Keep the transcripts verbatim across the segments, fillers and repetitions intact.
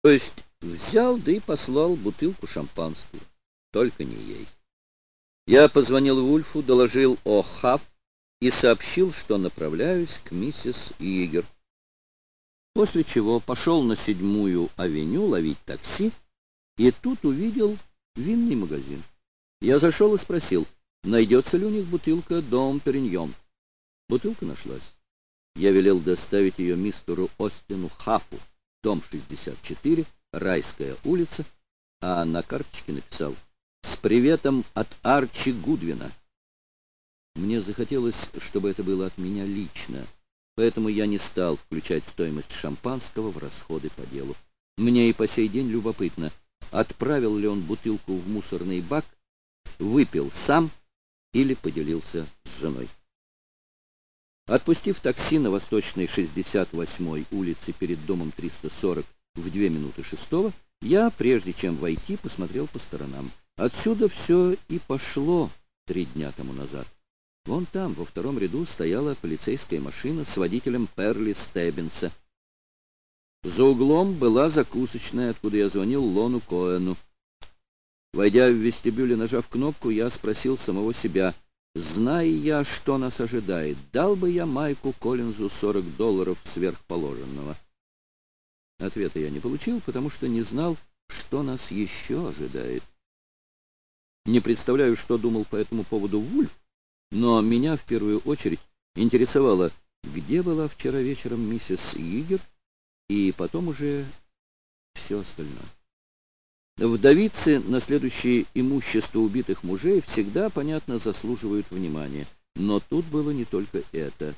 То есть взял, да и послал бутылку шампанского. Только не ей. Я позвонил Вульфу, доложил о Хафф и сообщил, что направляюсь к миссис Игер. После чего пошел на седьмую авеню ловить такси, и тут увидел винный магазин. Я зашел и спросил, найдется ли у них бутылка «Дом Периньон». Бутылка нашлась. Я велел доставить ее мистеру Остину Хаффу, дом шестьдесят четыре, Райская улица, а на карточке написал «С приветом от Арчи Гудвина». Мне захотелось, чтобы это было от меня лично, поэтому я не стал включать стоимость шампанского в расходы по делу. Мне и по сей день любопытно, отправил ли он бутылку в мусорный бак, выпил сам или поделился с женой. Отпустив такси на Восточной шестьдесят восьмой улице перед домом триста сорок в две минуты шестого, я, прежде чем войти, посмотрел по сторонам. Отсюда все и пошло три дня тому назад. Вон там, во втором ряду, стояла полицейская машина с водителем Перли Стеббинса. За углом была закусочная, откуда я звонил Лону Коэну. Войдя в вестибюль и нажав кнопку, я спросил самого себя, зная я, что нас ожидает, дал бы я Майку Коллинзу сорок долларов сверхположенного. Ответа я не получил, потому что не знал, что нас еще ожидает. Не представляю, что думал по этому поводу Вульф, но меня в первую очередь интересовало, где была вчера вечером миссис Игер, и потом уже все остальное. Вдовицы, наследующие имущество убитых мужей, всегда, понятно, заслуживают внимания. Но тут было не только это.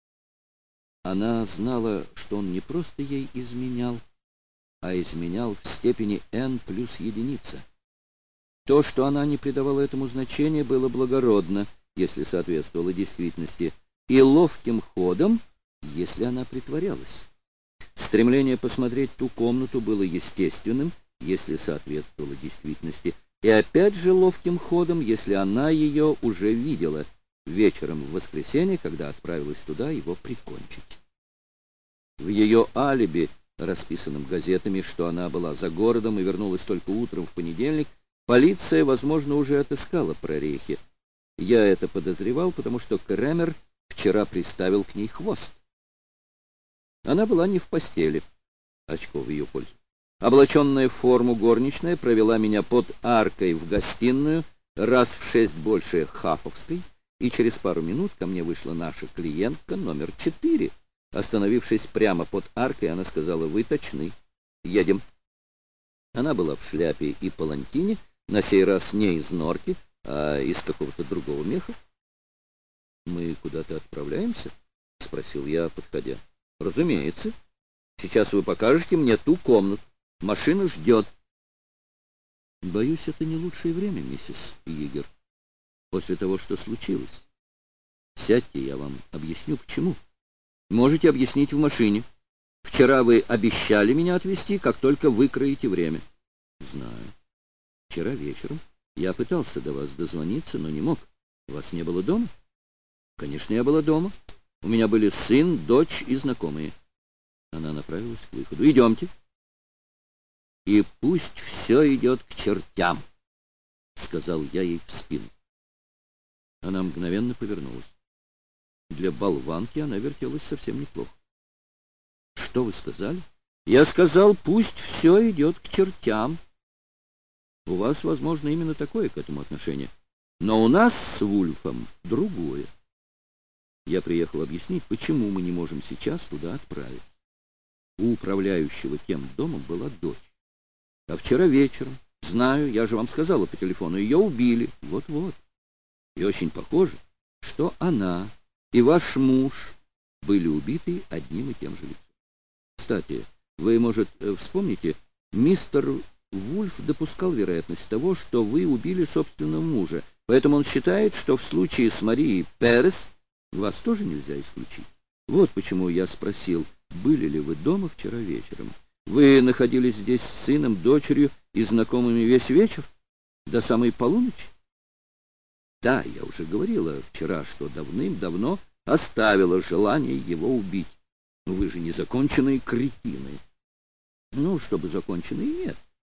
Она знала, что он не просто ей изменял, а изменял в степени n плюс единица. То, что она не придавала этому значения, было благородно, если соответствовало действительности, и ловким ходом, если она притворялась. Стремление посмотреть ту комнату было естественным, если соответствовало действительности, и опять же ловким ходом, если она ее уже видела вечером в воскресенье, когда отправилась туда его прикончить. В ее алиби, расписанном газетами, что она была за городом и вернулась только утром в понедельник, полиция, возможно, уже отыскала прорехи. Я это подозревал, потому что Кремер вчера приставил к ней хвост. Она была не в постели, очко в ее пользу. Облаченная в форму горничная провела меня под аркой в гостиную, раз в шесть больше хаффовской, и через пару минут ко мне вышла наша клиентка номер четыре. Остановившись прямо под аркой, она сказала: «Вы точны. Едем». Она была в шляпе и палантине, на сей раз не из норки, а из какого-то другого меха. «Мы куда-то отправляемся?» — спросил я, подходя. «Разумеется. Сейчас вы покажете мне ту комнату. Машина ждет». «Боюсь, это не лучшее время, миссис Игер, после того, что случилось. Сядьте, я вам объясню, почему. Можете объяснить в машине. Вчера вы обещали меня отвезти, как только выкроете время». «Знаю. Вчера вечером я пытался до вас дозвониться, но не мог. Вас не было дома?» «Конечно, я была дома. У меня были сын, дочь и знакомые». Она направилась к выходу. «Идемте». «И пусть все идет к чертям», — сказал я ей в спину. Она мгновенно повернулась. Для болванки она вертелась совсем неплохо. «Что вы сказали?» «Я сказал, пусть все идет к чертям». «У вас, возможно, именно такое к этому отношение. Но у нас с Вульфом другое. Я приехал объяснить, почему мы не можем сейчас туда отправиться. У управляющего тем домом была дочь. А вчера вечером, знаю, я же вам сказала по телефону, ее убили. Вот-вот. И очень похоже, что она и ваш муж были убиты одним и тем же лицом. Кстати, вы, может, вспомните, мистер Вульф допускал вероятность того, что вы убили собственного мужа, поэтому он считает, что в случае с Марией Перес вас тоже нельзя исключить. Вот почему я спросил, были ли вы дома вчера вечером. Вы находились здесь с сыном, дочерью и знакомыми весь вечер? До самой полуночи? Да, я уже говорила вчера, что давным-давно оставила желание его убить. Но вы же незаконченные кретины. Ну, чтобы закончено и нет.